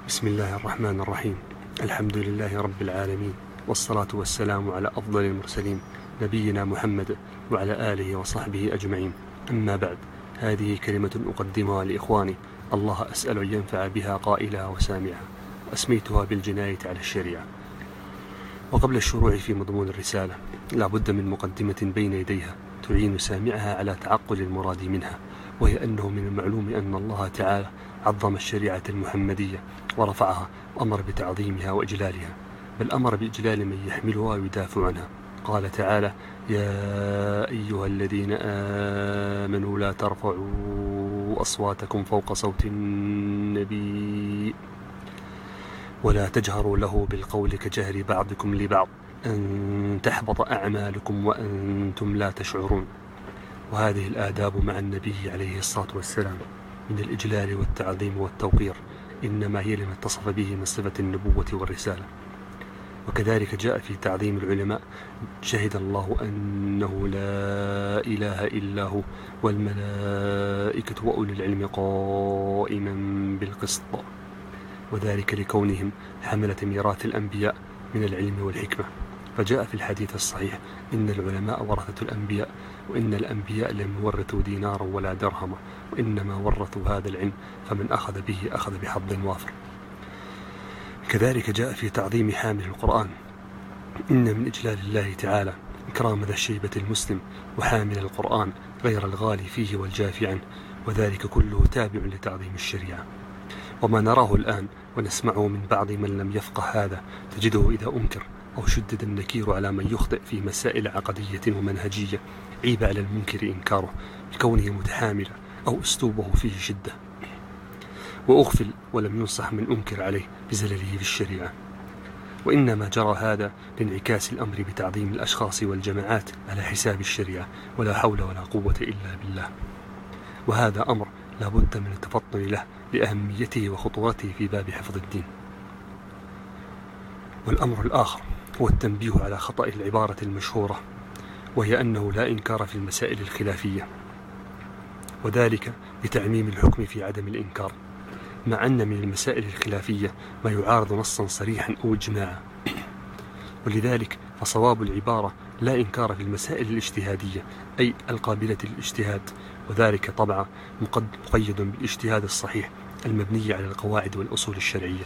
بسم الله الرحمن الرحيم. الحمد لله رب العالمين، والصلاة والسلام على أفضل المرسلين نبينا محمد وعلى آله وصحبه أجمعين. أما بعد، هذه كلمة أقدمها لإخواني الله أسأل أن ينفع بها قائلها وسامعها، أسميتها بالجناية على الشريعة. وقبل الشروع في مضمون الرسالة لا بد من مقدمة بين يديها تعين سامعها على تعقل المراد منها، وهي أنه من المعلوم أن الله تعالى عظم الشريعة المحمدية ورفعها وأمر بتعظيمها وإجلالها، بل أمر بإجلال من يحملها ويدافع عنها. قال تعالى: يا أيها الذين آمنوا لا ترفعوا أصواتكم فوق صوت النبي ولا تجهروا له بالقول كجهر بعضكم لبعض أن تحبط أعمالكم وأنتم لا تشعرون. وهذه الآداب مع النبي عليه الصلاة والسلام من الإجلال والتعظيم والتوقير إنما هي لما اتصف به من صفة النبوة والرسالة. وكذلك جاء في تعظيم العلماء: شهد الله أنه لا إله إلا هو والملائكة وأولي العلم قائما بالقسط، وذلك لكونهم حملة ميراث الأنبياء من العلم والحكمة. فجاء في الحديث الصحيح: إن العلماء ورثة الأنبياء، وإن الأنبياء لم يورثوا دينارا ولا درهما، وإنما ورثوا هذا العلم، فمن أخذ به أخذ بحظ وافر. كذلك جاء في تعظيم حامل القرآن: إن من إجلال الله تعالى إكرام ذا الشيبة المسلم وحامل القرآن غير الغالي فيه والجافي عنه، وذلك كله تابع لتعظيم الشريعة. وما نراه الآن ونسمعه من بعض من لم يفقه هذا تجده إذا أنكر أو شدد النكير على من يخطئ في مسائل عقدية ومنهجية عيب على المنكر إنكاره لكونه متحاملا أو أسلوبه فيه شدة، وأغفل ولم ينصح من أنكر عليه بزلله في الشريعة. وإنما جرى هذا لانعكاس الأمر بتعظيم الأشخاص والجماعات على حساب الشريعة، ولا حول ولا قوة إلا بالله. وهذا أمر لا بد من التفطن له لأهميته وخطورته في باب حفظ الدين. والأمر الآخر هو التنبيه على خطأ العبارة المشهورة، وهي أنه لا إنكار في المسائل الخلافية، وذلك لتعميم الحكم في عدم الإنكار، مع أن من المسائل الخلافية ما يعارض نصا صريحا أو إجماعا. ولذلك فصواب العبارة لا إنكار في المسائل الاجتهادية، أي القابلة للاجتهاد، وذلك طبعا مقيد بالاجتهاد الصحيح المبني على القواعد والأصول الشرعية.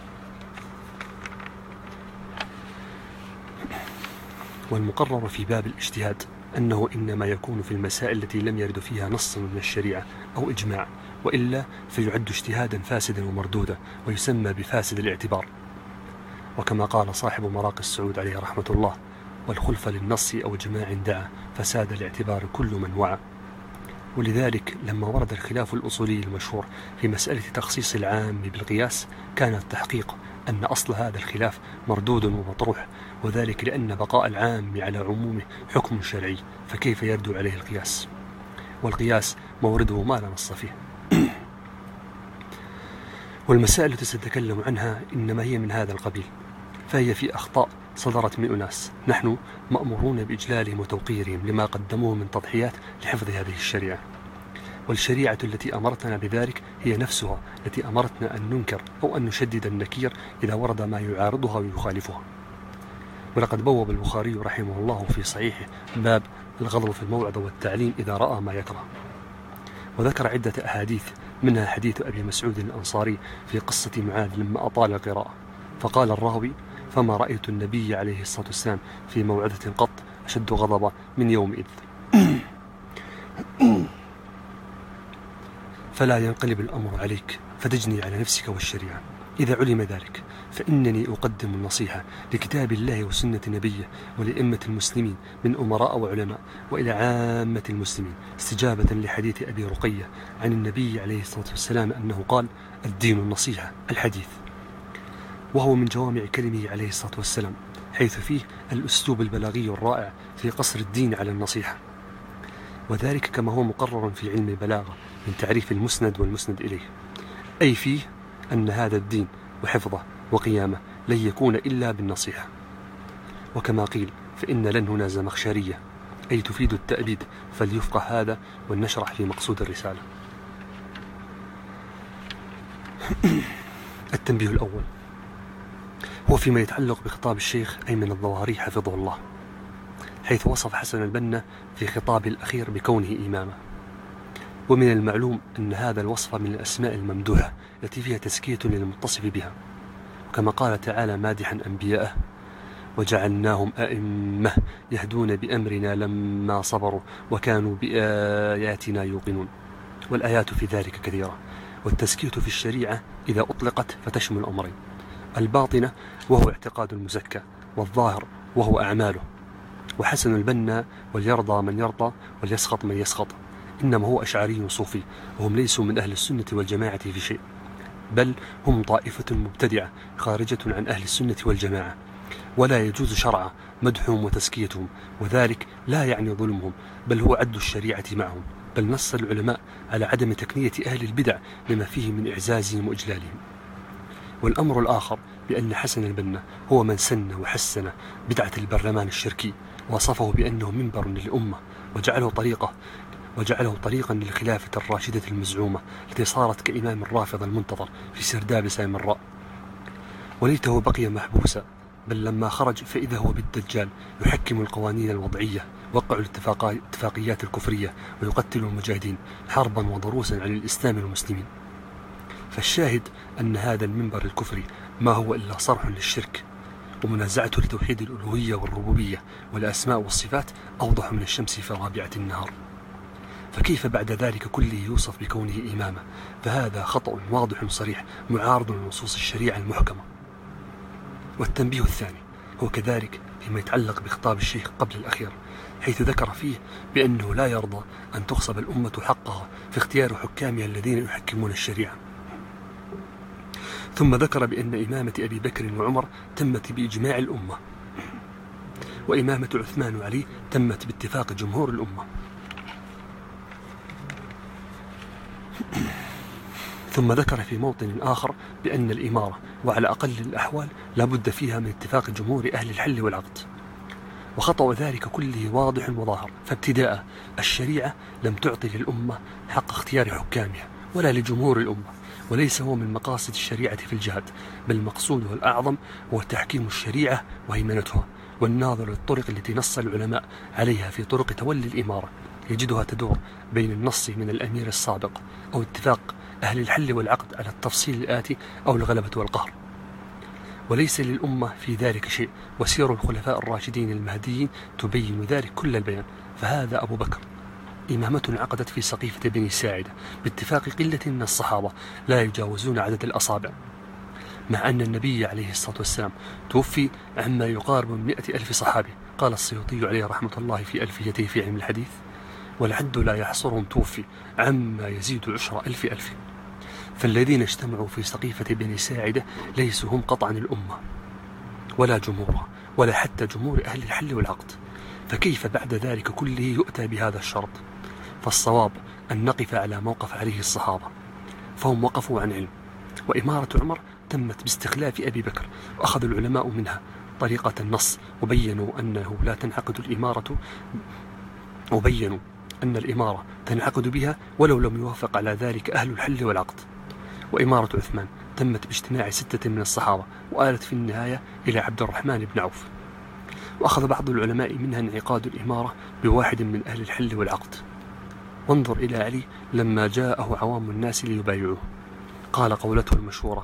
والمقرر في باب الاجتهاد أنه إنما يكون في المسائل التي لم يرد فيها نص من الشريعة أو إجماع، وإلا فيعد اجتهادا فاسدا ومردودا ويسمى بفاسد الاعتبار. وكما قال صاحب مراقي السعود عليه رحمة الله: والخلف للنص أو جماع دعا فساد الاعتبار كل من وعى. ولذلك لما ورد الخلاف الأصولي المشهور في مسألة تخصيص العام بالقياس كان التحقيق أن أصل هذا الخلاف مردود ومطروح، وذلك لأن بقاء العام على عمومه حكم شرعي، فكيف يردو عليه القياس؟ والقياس مورده ما لا نص فيه. والمسائل التي سنتكلم عنها إنما هي من هذا القبيل، فهي في أخطاء صدرت من أناس نحن مأمورون بإجلالهم وتوقيرهم لما قدموه من تضحيات لحفظ هذه الشريعة. والشريعة التي أمرتنا بذلك هي نفسها التي أمرتنا أن ننكر أو أن نشدد النكير إذا ورد ما يعارضها ويخالفها. ولقد بوب البخاري رحمه الله في صحيحه باب الغضب في الموعظة والتعليم إذا رأى ما يكره، وذكر عدة أحاديث، منها حديث أبي مسعود الأنصاري في قصة معاذ لما أطال القراءة، فقال الراوي: فما رأيت النبي عليه الصلاة والسلام في موعظة قط أشد غضبا من يومئذ. فلا ينقلب الأمر عليك فتجني على نفسك والشريعة. إذا علم ذلك فإنني أقدم النصيحة لكتاب الله وسنة نبيه ولأئمة المسلمين من أمراء وعلماء وإلى عامة المسلمين، استجابة لحديث أبي رقية عن النبي عليه الصلاة والسلام أنه قال: الدين النصيحة الحديث. وهو من جوامع كلمه عليه الصلاة والسلام، حيث فيه الأسلوب البلاغي الرائع في قصر الدين على النصيحة، وذلك كما هو مقرر في علم البلاغة من تعريف المسند والمسند إليه، أي فيه أن هذا الدين وحفظه وقيامه لن يكون إلا بالنصيحة. وكما قيل: فإن لن هنا زمخشرية، أي تفيد التأبيد، فليفقه هذا ولنشرح في مقصود الرسالة. التنبيه الأول هو فيما يتعلق بخطاب الشيخ أيمن الظواهري حفظه الله، حيث وصف حسن البنا في خطابه الأخير بكونه إماما. ومن المعلوم أن هذا الوصف من الأسماء الممدوحة التي فيها تزكية للمتصف بها، وكما قال تعالى مادحا أنبياءه: وجعلناهم أئمة يهدون بأمرنا لما صبروا وكانوا بآياتنا يوقنون. والآيات في ذلك كثيرة. والتزكية في الشريعة إذا أطلقت فتشمل أمرين: الباطنة وهو اعتقاد المزكى، والظاهر وهو أعماله. وحسن البنا وليرضى من يرضى وليسخط من يسخط إنما هو أشعري صوفي، وهم ليسوا من أهل السنة والجماعة في شيء، بل هم طائفة مبتدعة خارجة عن أهل السنة والجماعة، ولا يجوز شرعا مدحهم وتزكيتهم، وذلك لا يعني ظلمهم، بل هو عد الشريعة معهم. بل نص العلماء على عدم تكنية أهل البدع لما فيه من إعزازهم وإجلالهم. والأمر الآخر بأن حسن البنا هو من سن وحسن بدعة البرلمان الشركي، وصفه بأنه منبر للأمة، وجعله طريقا للخلافة الراشدة المزعومة التي صارت كإمام الرافض المنتظر في سرداب سامراء. وليته بقي محبوسا، بل لما خرج فإذا هو بالدجال يحكم القوانين الوضعية، وقع الاتفاقيات الكفرية، ويقتل المجاهدين حربا وضروسا عن الإسلام والمسلمين. فالشاهد أن هذا المنبر الكفري ما هو إلا صرح للشرك، ومنازعته لتوحيد الألوهية والربوبية والأسماء والصفات أوضح من الشمس في رابعة النهار. فكيف بعد ذلك كله يوصف بكونه إماما؟ فهذا خطأ واضح صريح معارض لنصوص الشريعة المحكمة. والتنبيه الثاني هو كذلك فيما يتعلق بخطاب الشيخ قبل الأخير، حيث ذكر فيه بأنه لا يرضى أن تغصب الأمة حقها في اختيار حكامها الذين يحكمون الشريعة. ثم ذكر بأن إمامة أبي بكر وعمر تمت بإجماع الأمة، وإمامة عثمان وعلي تمت باتفاق جمهور الأمة. ثم ذكر في موطن آخر بأن الإمارة وعلى أقل الأحوال لا بد فيها من اتفاق جمهور أهل الحل والعقد. وخطأ ذلك كله واضح وظاهر. فابتداء الشريعة لم تعطي للأمة حق اختيار حكامها ولا لجمهور الأمة، وليس هو من مقاصد الشريعة في الجهاد، بل مقصودها الأعظم هو تحكيم الشريعة وهيمنتها. والناظر للطرق التي نص العلماء عليها في طرق تولي الإمارة يجدها تدور بين النص من الأمير السابق أو اتفاق أهل الحل والعقد على التفصيل الآتي أو الغلبة والقهر. وليس للأمة في ذلك شيء، وسير الخلفاء الراشدين المهديين تبين ذلك كل البيان. فهذا أبو بكر إمامة عقدت في سقيفة بني ساعدة باتفاق قلة من الصحابة لا يجاوزون عدد الأصابع، مع أن النبي عليه الصلاة والسلام توفي عما يقارب من 100,000 صحابي. قال السيوطي عليه رحمة الله في ألفيته في علم الحديث: والعد لا يحصرهم توفي عما يزيد 10,000 ألف. فالذين اجتمعوا في سقيفة بني ساعدة ليسوا هم قطعا الأمة ولا جمهورها ولا حتى جمهور أهل الحل والعقد. فكيف بعد ذلك كله يؤتى بهذا الشرط؟ فالصواب أن نقف على موقف عليه الصحابة، فهم وقفوا عن علم. وإمارة عمر تمت باستخلاف أبي بكر، وأخذ العلماء منها طريقة النص، وبينوا أنه لا تنعقد الإمارة، وبينوا أن الإمارة تنعقد بها ولو لم يوافق على ذلك أهل الحل والعقد. وإمارة عثمان تمت باجتماع 6 من الصحابة، وآلت في النهاية إلى عبد الرحمن بن عوف. وأخذ بعض العلماء منها انعقاد الإمارة بواحد من أهل الحل والعقد. وانظر إلى علي لما جاءه عوام الناس ليبايعوه، قال قولته المشهورة: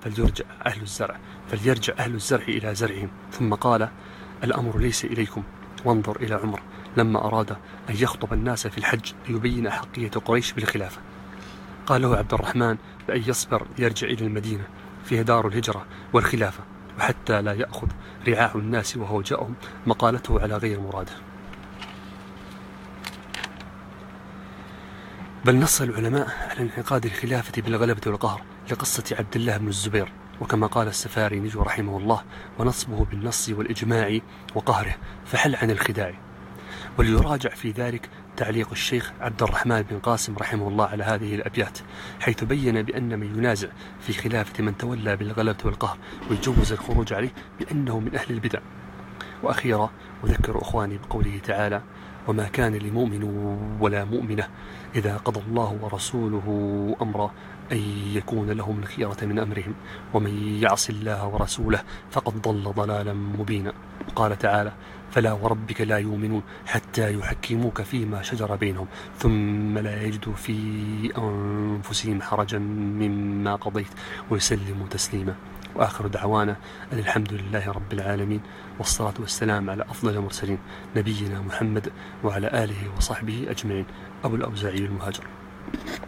فليرجع أهل الزرع إلى زرعهم، ثم قال: الأمر ليس إليكم. وانظر إلى عمر لما أراد أن يخطب الناس في الحج ليبين أحقية قريش بالخلافة، قال له عبد الرحمن بأن يصبر يرجع إلى المدينة فيها دار الهجرة والخلافة، وحتى لا يأخذ رعاع الناس وهو جاءهم مقالته على غير مراده. بل نص العلماء على انعقاد الخلافة بالغلبة والقهر لقصة عبد الله بن الزبير، وكما قال السفاريني رحمه الله: ونصبه بالنص والإجماع وقهره فحل عن الخداع. وليراجع في ذلك تعليق الشيخ عبد الرحمن بن قاسم رحمه الله على هذه الأبيات، حيث بين بأن من ينازع في خلافة من تولى بالغلبة والقهر ويجوز الخروج عليه بأنه من أهل البدع. وأخيرا أذكر أخواني بقوله تعالى: وما كان لمؤمن ولا مؤمنة إذا قضى الله ورسوله أمرا أن يكون لهم الخيرة من أمرهم ومن يعص الله ورسوله فقد ضل ضلالا مبينا. قال تعالى: فلا وربك لا يؤمنون حتى يحكموك فيما شجر بينهم ثم لا يجدوا في أنفسهم حرجا مما قضيت ويسلموا تسليما. وآخر دعوانا أن الحمد لله رب العالمين، والصلاة والسلام على أفضل المرسلين نبينا محمد وعلى آله وصحبه أجمعين. أبو الأوزاعي المهاجر.